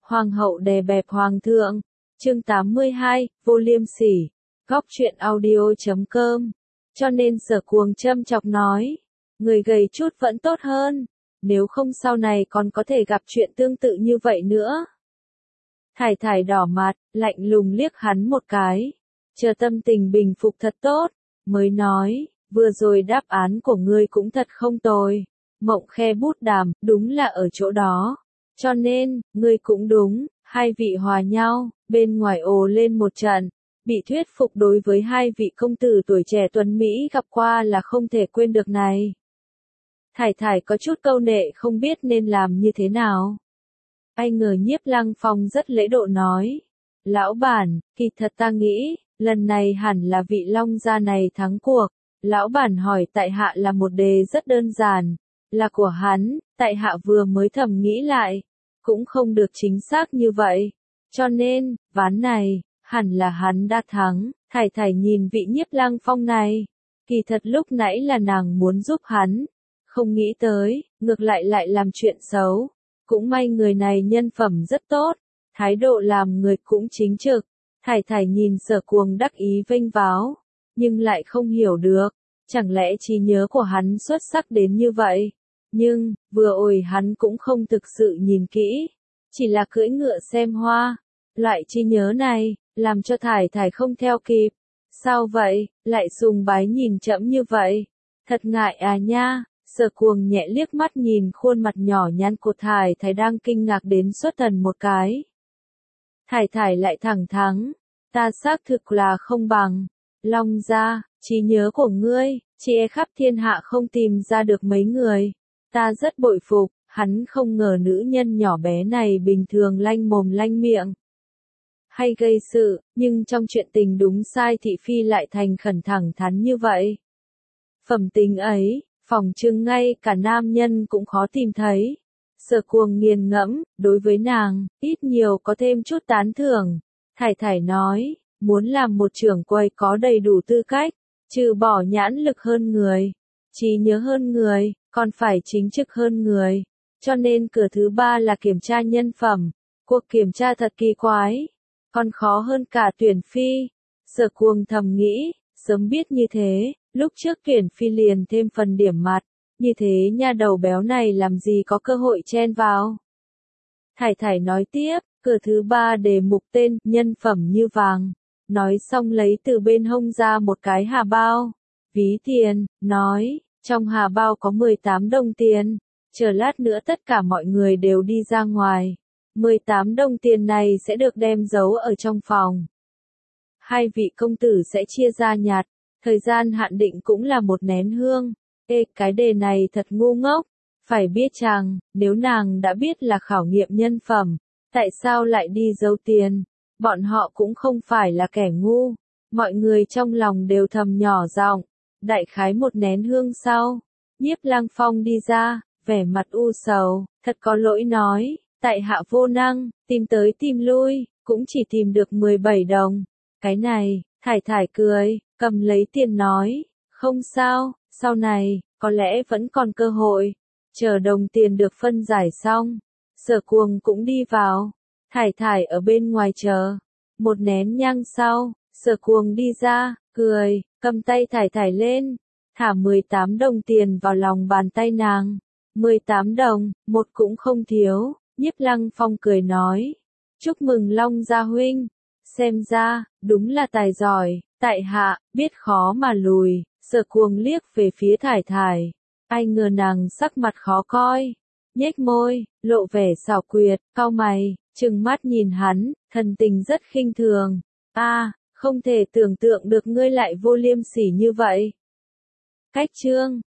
Hoàng hậu đè bẹp hoàng thượng. Chương 82, vô liêm sỉ. Góc truyện audio.com. Cho nên Sở Cuồng châm chọc nói, người gầy chút vẫn tốt hơn, nếu không sau này còn có thể gặp chuyện tương tự như vậy nữa. Thải Thải đỏ mặt, lạnh lùng liếc hắn một cái, chờ tâm tình bình phục thật tốt, mới nói, vừa rồi đáp án của ngươi cũng thật không tồi. Mộng Khe bút đàm, đúng là ở chỗ đó. Cho nên, ngươi cũng đúng, hai vị hòa nhau, bên ngoài ồ lên một trận. Bị thuyết phục đối với hai vị công tử tuổi trẻ tuấn Mỹ gặp qua là không thể quên được này. Thải Thải có chút câu nệ không biết nên làm như thế nào. Ai ngờ Nhiếp Lăng Phong rất lễ độ nói. Lão bản, kỳ thật ta nghĩ, lần này hẳn là vị Long gia này thắng cuộc. Lão bản hỏi tại hạ là một đề rất đơn giản. Là của hắn, tại hạ vừa mới thầm nghĩ lại. Cũng không được chính xác như vậy. Cho nên, ván này, hẳn là hắn đã thắng. Thải Thải nhìn vị Nhiếp Lăng Phong này. Kỳ thật lúc nãy là nàng muốn giúp hắn. Không nghĩ tới, ngược lại làm chuyện xấu. Cũng may người này nhân phẩm rất tốt. Thái độ làm người cũng chính trực. Thải Thải nhìn Sở Cuồng đắc ý vênh váo. Nhưng lại không hiểu được. Chẳng lẽ trí nhớ của hắn xuất sắc đến như vậy? Nhưng, vừa rồi hắn cũng không thực sự nhìn kỹ. Chỉ là cưỡi ngựa xem hoa. Loại trí nhớ này, làm cho Thải Thải không theo kịp. Sao vậy, lại sùng bái nhìn trẫm như vậy? Thật ngại à nha. Sở Cuồng nhẹ liếc mắt nhìn khuôn mặt nhỏ nhắn của Thải Thải đang kinh ngạc đến xuất thần một cái. Thải Thải lại thẳng thắn. Ta xác thực là không bằng. Long gia, trí nhớ của ngươi, chỉ e khắp thiên hạ không tìm ra được mấy người. Ta rất bội phục, hắn không ngờ nữ nhân nhỏ bé này bình thường lanh mồm lanh miệng. Hay gây sự, nhưng trong chuyện tình đúng sai thị phi lại thành khẩn thẳng thắn như vậy. Phẩm tính ấy, phỏng chừng ngay cả nam nhân cũng khó tìm thấy. Sở Cuồng nghiền ngẫm, đối với nàng, ít nhiều có thêm chút tán thưởng. Thải Thải nói, muốn làm một trưởng quầy có đầy đủ tư cách, trừ bỏ nhãn lực hơn người, trí nhớ hơn người, còn phải chính trực hơn người. Cho nên cửa thứ ba là kiểm tra nhân phẩm. Cuộc kiểm tra thật kỳ quái, còn khó hơn cả tuyển phi. Sở Cuồng thầm nghĩ, sớm biết như thế, lúc trước tuyển phi liền thêm phần điểm mặt, như thế nha đầu béo này làm gì có cơ hội chen vào. Thải Thải nói tiếp, cửa thứ ba đề mục tên, nhân phẩm như vàng. Nói xong lấy từ bên hông ra một cái hà bao, ví tiền, nói, trong hà bao có 18 đồng tiền, chờ lát nữa tất cả mọi người đều đi ra ngoài. 18 đồng tiền này sẽ được đem giấu ở trong phòng. Hai vị công tử sẽ chia ra nhặt, thời gian hạn định cũng là một nén hương. Ê, cái đề này thật ngu ngốc, phải biết rằng, nếu nàng đã biết là khảo nghiệm nhân phẩm, tại sao lại đi giấu tiền? Bọn họ cũng không phải là kẻ ngu. Mọi người trong lòng đều thầm nhỏ giọng. Đại khái một nén hương sau, Nhiếp Lăng Phong đi ra, vẻ mặt u sầu, thật có lỗi nói, tại hạ vô năng, tìm tới tìm lui, cũng chỉ tìm được 17 đồng. Cái này, Thải Thải cười, cầm lấy tiền nói, không sao, sau này, có lẽ vẫn còn cơ hội. Chờ đồng tiền được phân giải xong, Sở Cuồng cũng đi vào. Thải Thải ở bên ngoài chờ. Một nén nhang sau, Sở Cuồng đi ra, cười, cầm tay Thải Thải lên, thả 18 đồng tiền vào lòng bàn tay nàng. 18 đồng, một cũng không thiếu. Nhiếp Lăng Phong cười nói, chúc mừng Long gia huynh. Xem ra, đúng là tài giỏi, tại hạ, biết khó mà lùi. Sở Cuồng liếc về phía Thải Thải. Ai ngờ nàng sắc mặt khó coi. Nhếch môi, lộ vẻ xảo quyệt, cau mày, trừng mắt nhìn hắn, thần tình rất khinh thường. Không thể tưởng tượng được ngươi lại vô liêm sỉ như vậy. Cách chương